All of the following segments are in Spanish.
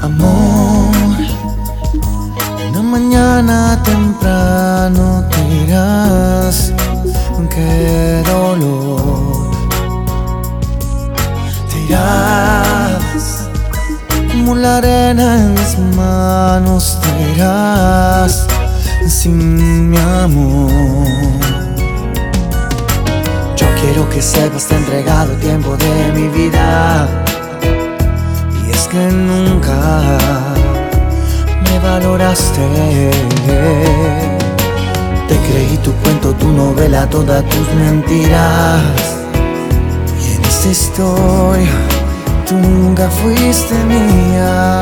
Amor, una mañana temprano te irás. Qué dolor. Te irás como la arena en mis manos. Te irás sin mi amor. Yo quiero que sepas, te he entregado el tiempo de mi vida. Y es que nunca me valoraste. Te creí tu cuento, tu novela, todas tus mentiras. Y en esta historia tú nunca fuiste mía.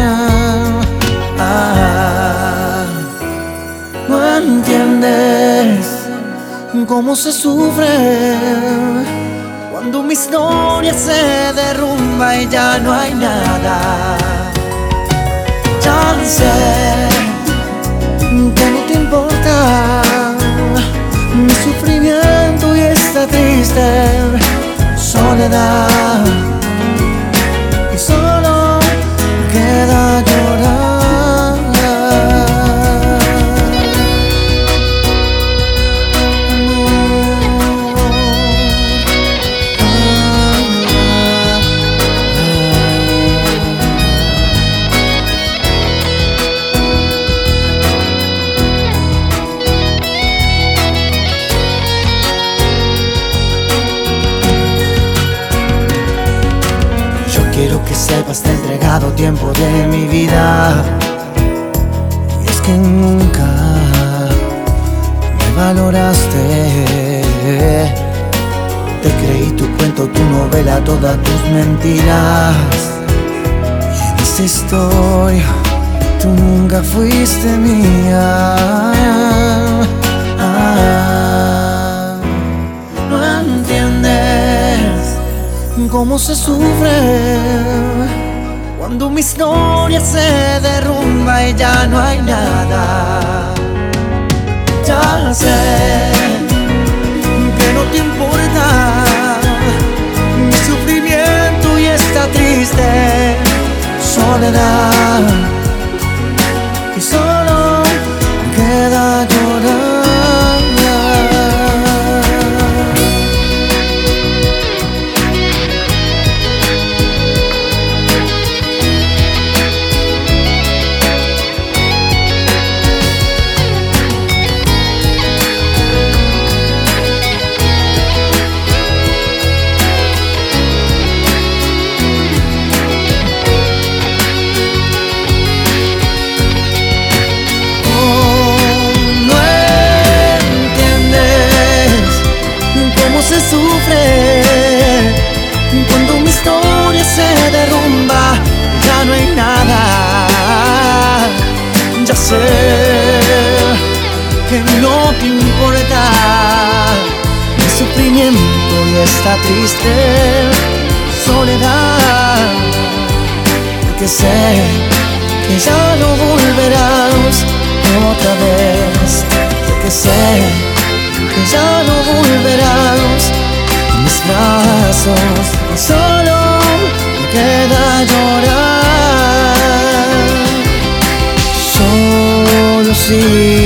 No entiendes cómo se sufre cuando mi historia se derrumba y ya no hay nada. Ya sé que no te importa mi sufrimiento y esta triste soledad. Y solo me queda llorar. Quiero que sepas, te he entregado tiempo de mi vida. Y es que nunca me valoraste. Te creí tu cuento, tu novela, todas tus mentiras. Y en esta historia tú nunca fuiste mía. No entiendes cómo se sufre cuando mi historia se derrumba y ya no hay nada. Ya sé que no te importa mi sufrimiento y esta triste soledad. Y solo me queda llorar. Se sufre cuando mi historia se derrumba, ya no hay nada. Ya sé que no te importa mi sufrimiento y esta triste soledad, porque sé que ya no volverás otra vez, porque sé que ya no volverás a mis brazos. Y solo me queda llorar. Solo si